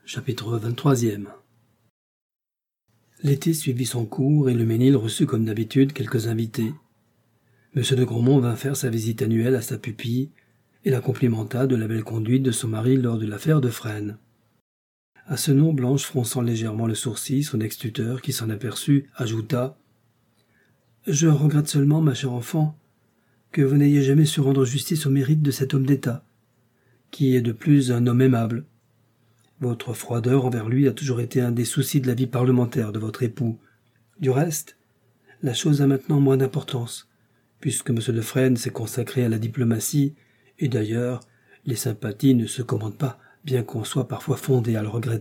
Chapitre 23. L'été suivit son cours et le Ménil reçut comme d'habitude quelques invités. M. de Grandmont vint faire sa visite annuelle à sa pupille et la complimenta de la belle conduite de son mari lors de l'affaire de Fresnes. À ce nom, Blanche, fronçant légèrement le sourcil, son ex-tuteur, qui s'en aperçut, ajouta « Je regrette seulement, ma chère enfant, que vous n'ayez jamais su rendre justice au mérite de cet homme d'État, qui est de plus un homme aimable. Votre froideur envers lui a toujours été un des soucis de la vie parlementaire de votre époux. Du reste, la chose a maintenant moins d'importance, puisque M. de Fresnes s'est consacré à la diplomatie, et d'ailleurs, les sympathies ne se commandent pas, bien qu'on soit parfois fondé à le regretter. »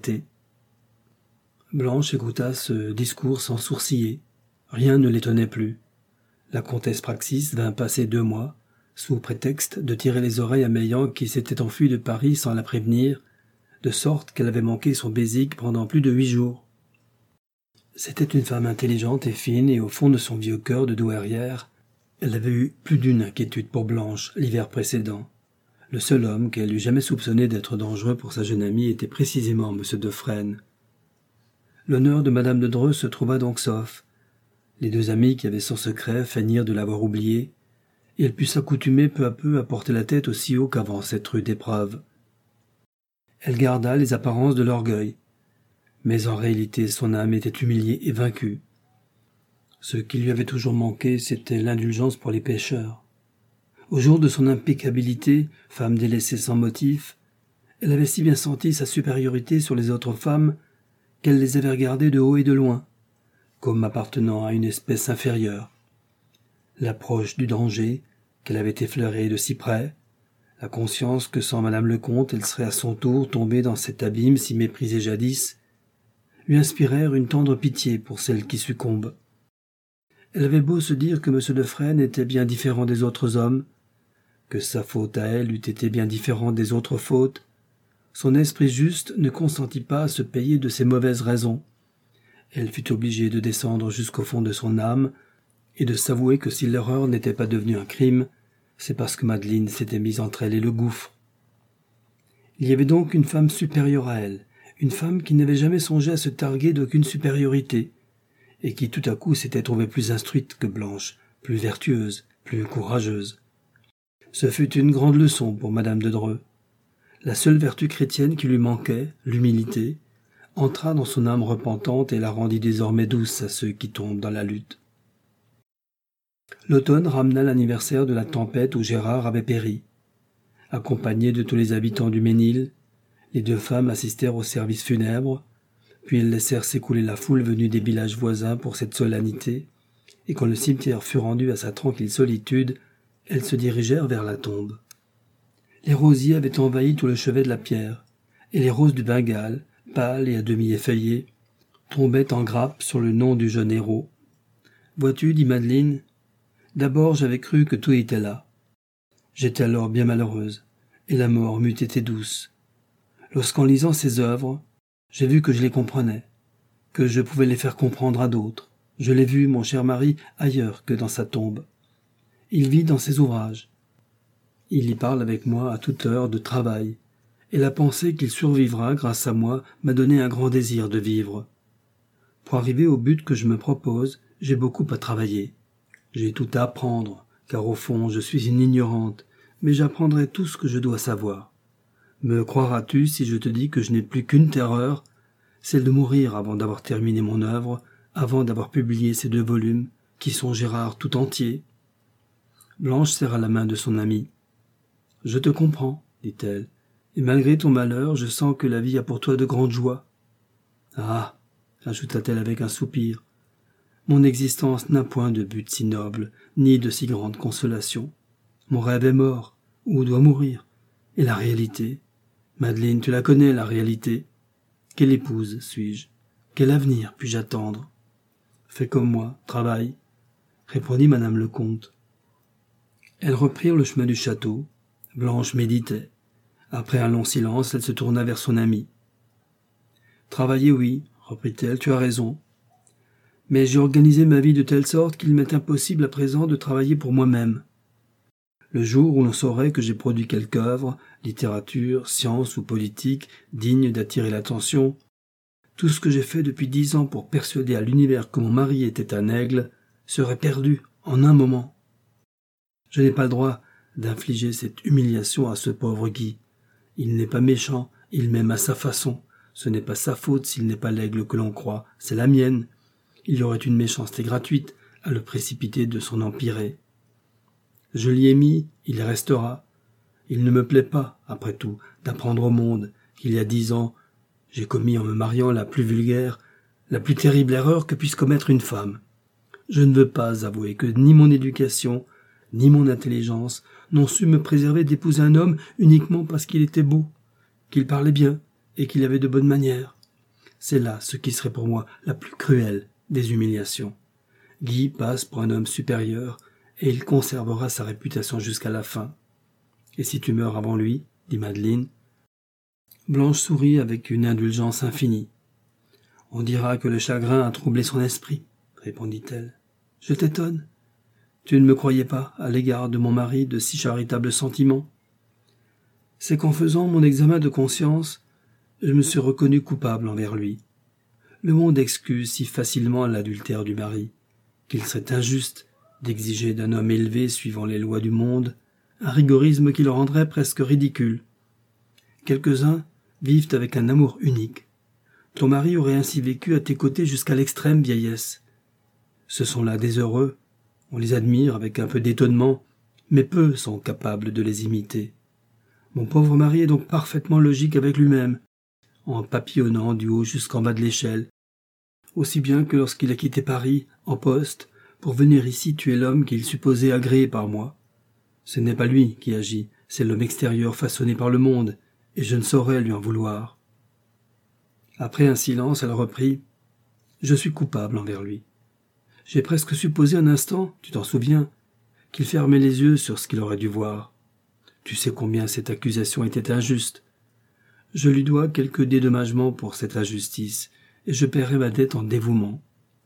Blanche écouta ce discours sans sourciller. Rien ne l'étonnait plus. La comtesse Praxis vint passer 2 mois, sous prétexte de tirer les oreilles à Meilhan qui s'était enfui de Paris sans la prévenir, de sorte qu'elle avait manqué son Bézique pendant plus de 8 jours. C'était une femme intelligente et fine, et au fond de son vieux cœur de douairière, elle avait eu plus d'une inquiétude pour Blanche l'hiver précédent. Le seul homme qu'elle eût jamais soupçonné d'être dangereux pour sa jeune amie était précisément M. de Fresnes. L'honneur de Madame de Dreux se trouva donc sauf. Les 2 amis qui avaient son secret feignirent de l'avoir oublié, et elle put s'accoutumer peu à peu à porter la tête aussi haut qu'avant cette rude épreuve. Elle garda les apparences de l'orgueil, mais en réalité son âme était humiliée et vaincue. Ce qui lui avait toujours manqué, c'était l'indulgence pour les pécheurs. Au jour de son impeccabilité, femme délaissée sans motif, elle avait si bien senti sa supériorité sur les autres femmes qu'elle les avait regardées de haut et de loin, comme appartenant à une espèce inférieure. L'approche du danger, qu'elle avait effleuré de si près, la conscience que sans Madame le Comte, elle serait à son tour tombée dans cet abîme si méprisé jadis, lui inspirèrent une tendre pitié pour celle qui succombe. Elle avait beau se dire que M. de Fresnes était bien différent des autres hommes, que sa faute à elle eût été bien différente des autres fautes, son esprit juste ne consentit pas à se payer de ses mauvaises raisons. Elle fut obligée de descendre jusqu'au fond de son âme et de s'avouer que si l'erreur n'était pas devenue un crime, c'est parce que Madeleine s'était mise entre elle et le gouffre. Il y avait donc une femme supérieure à elle, une femme qui n'avait jamais songé à se targuer d'aucune supériorité, et qui tout à coup s'était trouvée plus instruite que Blanche, plus vertueuse, plus courageuse. Ce fut une grande leçon pour Madame de Dreux. La seule vertu chrétienne qui lui manquait, l'humilité, entra dans son âme repentante et la rendit désormais douce à ceux qui tombent dans la lutte. L'automne ramena l'anniversaire de la tempête où Gérard avait péri. Accompagnées de tous les habitants du Ménil, les 2 femmes assistèrent au service funèbre, puis elles laissèrent s'écouler la foule venue des villages voisins pour cette solennité, et quand le cimetière fut rendu à sa tranquille solitude, elles se dirigèrent vers la tombe. Les rosiers avaient envahi tout le chevet de la pierre, et les roses du Bengale, pâles et à demi effeuillées, tombaient en grappes sur le nom du jeune héros. « Vois-tu, dit Madeleine, d'abord j'avais cru que tout était là. J'étais alors bien malheureuse, et la mort m'eût été douce. Lorsqu'en lisant ses œuvres, j'ai vu que je les comprenais, que je pouvais les faire comprendre à d'autres. Je l'ai vu, mon cher mari, ailleurs que dans sa tombe. Il vit dans ses ouvrages. Il y parle avec moi à toute heure de travail, et la pensée qu'il survivra grâce à moi m'a donné un grand désir de vivre. Pour arriver au but que je me propose, j'ai beaucoup à travailler. J'ai tout à apprendre, car au fond je suis une ignorante, mais j'apprendrai tout ce que je dois savoir. Me croiras-tu si je te dis que je n'ai plus qu'une terreur, celle de mourir avant d'avoir terminé mon œuvre, avant d'avoir publié ces 2 volumes, qui sont Gérard tout entier ?» Blanche serra la main de son amie. « Je te comprends, dit-elle, et malgré ton malheur, je sens que la vie a pour toi de grandes joies. Ah, ajouta-t-elle avec un soupir, mon existence n'a point de but si noble, ni de si grande consolation. Mon rêve est mort, ou doit mourir. Et la réalité? Madeleine, tu la connais, la réalité. Quelle épouse suis-je? Quel avenir puis-je attendre? Fais comme moi, travaille, répondit Madame le Comte. Elles reprirent le chemin du château. Blanche méditait. Après un long silence, elle se tourna vers son amie. « Travailler, oui, reprit-elle, tu as raison. Mais j'ai organisé ma vie de telle sorte qu'il m'est impossible à présent de travailler pour moi-même. Le jour où l'on saurait que j'ai produit quelque œuvre, littérature, science ou politique, digne d'attirer l'attention. Tout ce que j'ai fait depuis 10 ans pour persuader à l'univers que mon mari était un aigle serait perdu en un moment. Je n'ai pas le droit d'infliger cette humiliation à ce pauvre Guy. Il n'est pas méchant, il m'aime à sa façon. Ce n'est pas sa faute s'il n'est pas l'aigle que l'on croit, c'est la mienne. Il y aurait une méchanceté gratuite à le précipiter de son empyrée. Je l'y ai mis, il y restera. Il ne me plaît pas, après tout, d'apprendre au monde qu'il y a 10 ans, j'ai commis en me mariant la plus vulgaire, la plus terrible erreur que puisse commettre une femme. Je ne veux pas avouer que ni mon éducation, ni mon intelligence n'ont su me préserver d'épouser un homme uniquement parce qu'il était beau, qu'il parlait bien et qu'il avait de bonnes manières. C'est là ce qui serait pour moi la plus cruelle des humiliations. Guy passe pour un homme supérieur et il conservera sa réputation jusqu'à la fin. Et si tu meurs avant lui, dit Madeleine. Blanche sourit avec une indulgence infinie. On dira que le chagrin a troublé son esprit, répondit-elle. Je t'étonne. Tu ne me croyais pas, à l'égard de mon mari, de si charitables sentiments. C'est qu'en faisant mon examen de conscience, je me suis reconnu coupable envers lui. Le monde excuse si facilement l'adultère du mari, qu'il serait injuste d'exiger d'un homme élevé suivant les lois du monde un rigorisme qui le rendrait presque ridicule. Quelques-uns vivent avec un amour unique. Ton mari aurait ainsi vécu à tes côtés jusqu'à l'extrême vieillesse. Ce sont là des heureux, on les admire avec un peu d'étonnement, mais peu sont capables de les imiter. Mon pauvre mari est donc parfaitement logique avec lui-même, en papillonnant du haut jusqu'en bas de l'échelle, aussi bien que lorsqu'il a quitté Paris, en poste, pour venir ici tuer l'homme qu'il supposait agréé par moi. Ce n'est pas lui qui agit, c'est l'homme extérieur façonné par le monde, et je ne saurais lui en vouloir. Après un silence, elle reprit. Je suis coupable envers lui. J'ai presque supposé un instant, tu t'en souviens, qu'il fermait les yeux sur ce qu'il aurait dû voir. Tu sais combien cette accusation était injuste. Je lui dois quelques dédommagements pour cette injustice, et je paierai ma dette en dévouement.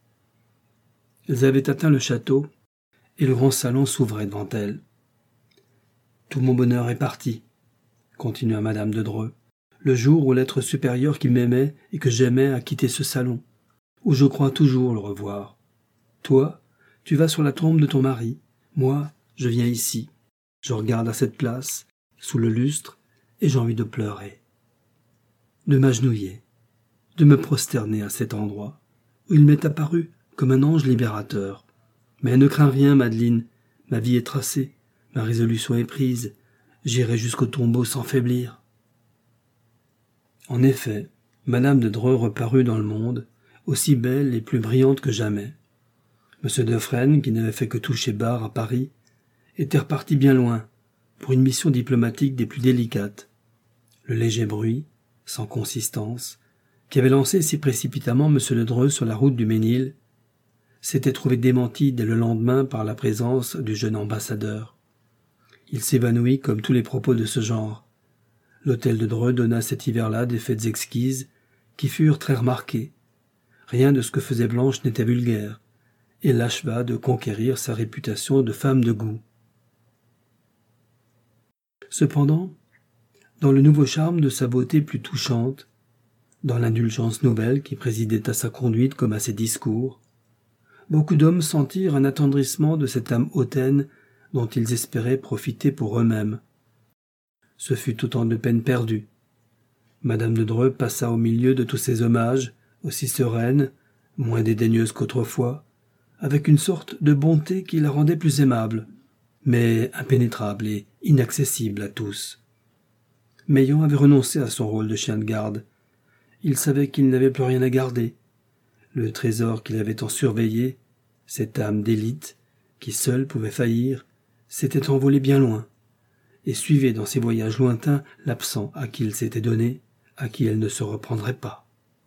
Elles avaient atteint le château, et le grand salon s'ouvrait devant elles. Tout mon bonheur est parti, continua madame de Dreux, le jour où l'être supérieur qui m'aimait et que j'aimais a quitté ce salon, où je crois toujours le revoir. Toi, tu vas sur la tombe de ton mari, moi, je viens ici, je regarde à cette place, sous le lustre, et j'ai envie de pleurer, de m'agenouiller, de me prosterner à cet endroit, où il m'est apparu comme un ange libérateur. Mais ne crains rien, Madeleine, ma vie est tracée, ma résolution est prise, j'irai jusqu'au tombeau sans faiblir. En effet, madame de Dreux reparut dans le monde, aussi belle et plus brillante que jamais. M. de Fresnes, qui n'avait fait que toucher barre à Paris, était reparti bien loin, pour une mission diplomatique des plus délicates. Le léger bruit, sans consistance, qui avait lancé si précipitamment M. de Dreux sur la route du Ménil, s'était trouvé démenti dès le lendemain par la présence du jeune ambassadeur. Il s'évanouit comme tous les propos de ce genre. L'hôtel de Dreux donna cet hiver-là des fêtes exquises qui furent très remarquées. Rien de ce que faisait Blanche n'était vulgaire, et l'acheva de conquérir sa réputation de femme de goût. Cependant, dans le nouveau charme de sa beauté plus touchante, dans l'indulgence nouvelle qui présidait à sa conduite comme à ses discours, beaucoup d'hommes sentirent un attendrissement de cette âme hautaine dont ils espéraient profiter pour eux-mêmes. Ce fut autant de peine perdue. Madame de Dreux passa au milieu de tous ces hommages, aussi sereine, moins dédaigneuse qu'autrefois, avec une sorte de bonté qui la rendait plus aimable, mais impénétrable et inaccessible à tous. Meillan avait renoncé à son rôle de chien de garde. Il savait qu'il n'avait plus rien à garder. Le trésor qu'il avait tant surveillé, cette âme d'élite, qui seule pouvait faillir, s'était envolé bien loin, et suivait dans ses voyages lointains l'absent à qui il s'était donné, à qui elle ne se reprendrait pas.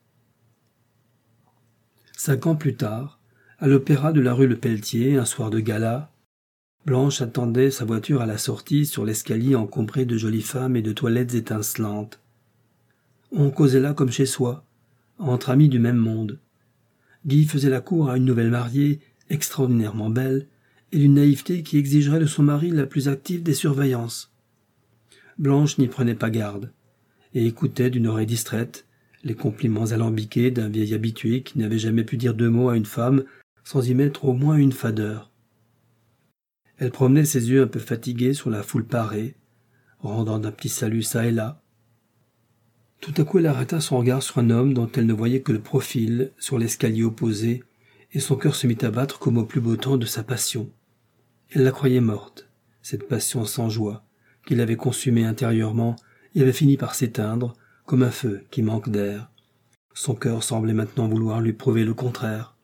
5 ans plus tard, à l'opéra de la rue Le Pelletier, un soir de gala, Blanche attendait sa voiture à la sortie sur l'escalier encombré de jolies femmes et de toilettes étincelantes. On causait là comme chez soi, entre amis du même monde. Guy faisait la cour à une nouvelle mariée, extraordinairement belle, et d'une naïveté qui exigerait de son mari la plus active des surveillances. Blanche n'y prenait pas garde, et écoutait d'une oreille distraite les compliments alambiqués d'un vieil habitué qui n'avait jamais pu dire 2 mots à une femme sans y mettre au moins une fadeur. Elle promenait ses yeux un peu fatigués sur la foule parée, rendant un petit salut çà et là. Tout à coup elle arrêta son regard sur un homme dont elle ne voyait que le profil sur l'escalier opposé, et son cœur se mit à battre comme au plus beau temps de sa passion. Elle la croyait morte, cette passion sans joie, qui l'avait consumée intérieurement et avait fini par s'éteindre, comme un feu qui manque d'air. Son cœur semblait maintenant vouloir lui prouver le contraire.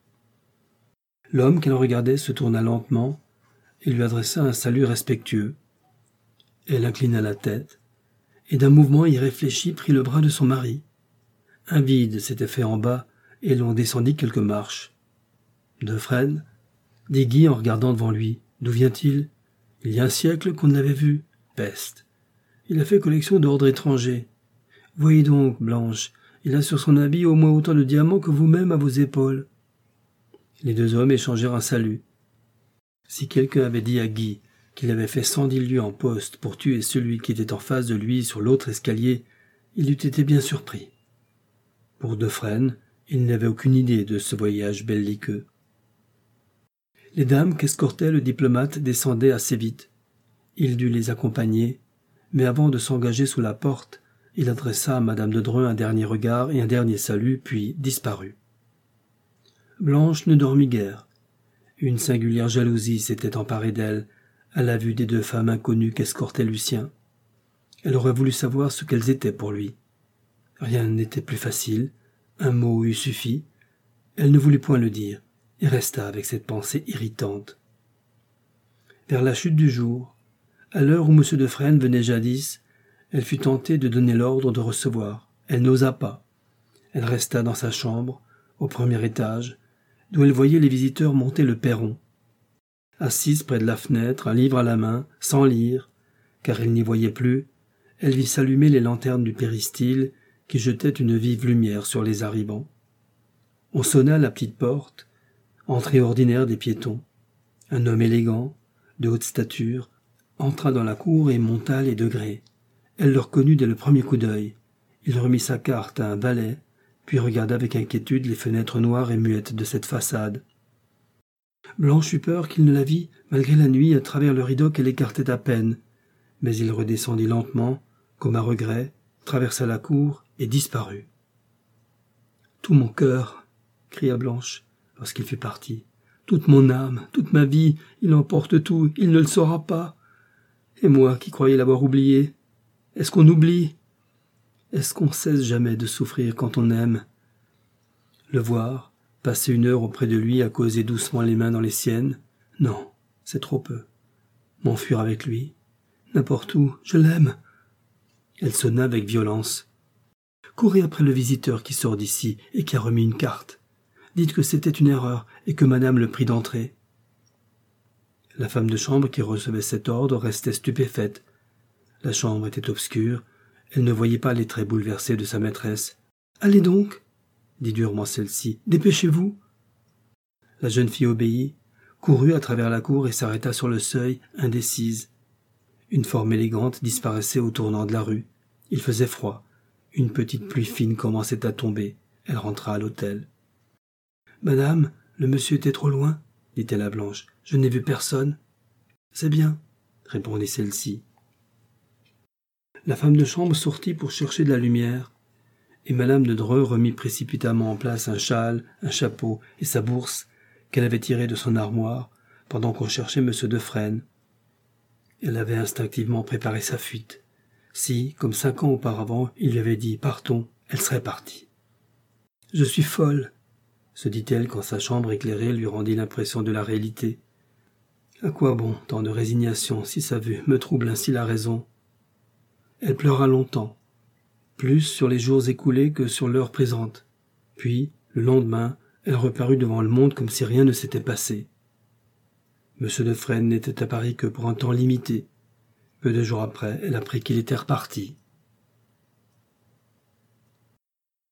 L'homme qu'elle regardait se tourna lentement et lui adressa un salut respectueux. Elle inclina la tête, et d'un mouvement irréfléchi prit le bras de son mari. Un vide s'était fait en bas, et l'on descendit quelques marches. « Defresne ?» dit Guy en regardant devant lui. « D'où vient-il ? Il y a un siècle qu'on ne l'avait vu. Peste. Il a fait collection d'ordre étranger. Voyez donc, Blanche, il a sur son habit au moins autant de diamants que vous-même à vos épaules. » Les 2 hommes échangèrent un salut. Si quelqu'un avait dit à Guy qu'il avait fait 110 lieues en poste pour tuer celui qui était en face de lui sur l'autre escalier, il eût été bien surpris. Pour Defresne, il n'avait aucune idée de ce voyage belliqueux. Les dames qu'escortait le diplomate descendaient assez vite. Il dut les accompagner, mais avant de s'engager sous la porte, il adressa à madame de Dreux un dernier regard et un dernier salut, puis disparut. Blanche ne dormit guère. Une singulière jalousie s'était emparée d'elle, à la vue des 2 femmes inconnues qu'escortait Lucien. Elle aurait voulu savoir ce qu'elles étaient pour lui. Rien n'était plus facile, un mot eût suffi. Elle ne voulut point le dire, et resta avec cette pensée irritante. Vers la chute du jour, à l'heure où M. Defresne venait jadis, elle fut tentée de donner l'ordre de recevoir. Elle n'osa pas. Elle resta dans sa chambre, au 1er étage, d'où elle voyait les visiteurs monter le perron. Assise près de la fenêtre, un livre à la main, sans lire, car elle n'y voyait plus, elle vit s'allumer les lanternes du péristyle qui jetaient une vive lumière sur les arrivants. On sonna à la petite porte, entrée ordinaire des piétons. Un homme élégant, de haute stature, entra dans la cour et monta les degrés. Elle le reconnut dès le premier coup d'œil. Il remit sa carte à un valet, puis regarda avec inquiétude les fenêtres noires et muettes de cette façade. Blanche eut peur qu'il ne la vît, malgré la nuit, à travers le rideau qu'elle écartait à peine. Mais il redescendit lentement, comme à regret, traversa la cour et disparut. « Tout mon cœur !» cria Blanche, lorsqu'il fut parti. « Toute mon âme, toute ma vie, il emporte tout, il ne le saura pas. Et moi qui croyais l'avoir oublié, est-ce qu'on oublie ? Est-ce qu'on cesse jamais de souffrir quand on aime ? Le voir, passer 1 heure auprès de lui à causer doucement les mains dans les siennes, non, c'est trop peu. M'enfuir avec lui, n'importe où, je l'aime. » Elle sonna avec violence. « Courez après le visiteur qui sort d'ici et qui a remis une carte. Dites que c'était une erreur et que madame le prie d'entrer. » La femme de chambre qui recevait cet ordre restait stupéfaite. La chambre était obscure, elle ne voyait pas les traits bouleversés de sa maîtresse. « Allez donc !» dit durement celle-ci. « Dépêchez-vous !» La jeune fille obéit, courut à travers la cour et s'arrêta sur le seuil, indécise. Une forme élégante disparaissait au tournant de la rue. Il faisait froid. Une petite pluie fine commençait à tomber. Elle rentra à l'hôtel. « Madame, le monsieur était trop loin, dit-elle à Blanche. Je n'ai vu personne. C'est bien, répondit celle-ci. La femme de chambre sortit pour chercher de la lumière, et madame de Dreux remit précipitamment en place un châle, un chapeau et sa bourse qu'elle avait tirée de son armoire pendant qu'on cherchait M. Defresne. Elle avait instinctivement préparé sa fuite. Si, comme 5 ans auparavant, il lui avait dit « Partons », elle serait partie. « Je suis folle », se dit-elle quand sa chambre éclairée lui rendit l'impression de la réalité. « À quoi bon tant de résignation si sa vue me trouble ainsi la raison ?» Elle pleura longtemps, plus sur les jours écoulés que sur l'heure présente. Puis, le lendemain, elle reparut devant le monde comme si rien ne s'était passé. M. Defresne n'était à Paris que pour un temps limité. Peu de jours après, elle apprit qu'il était reparti.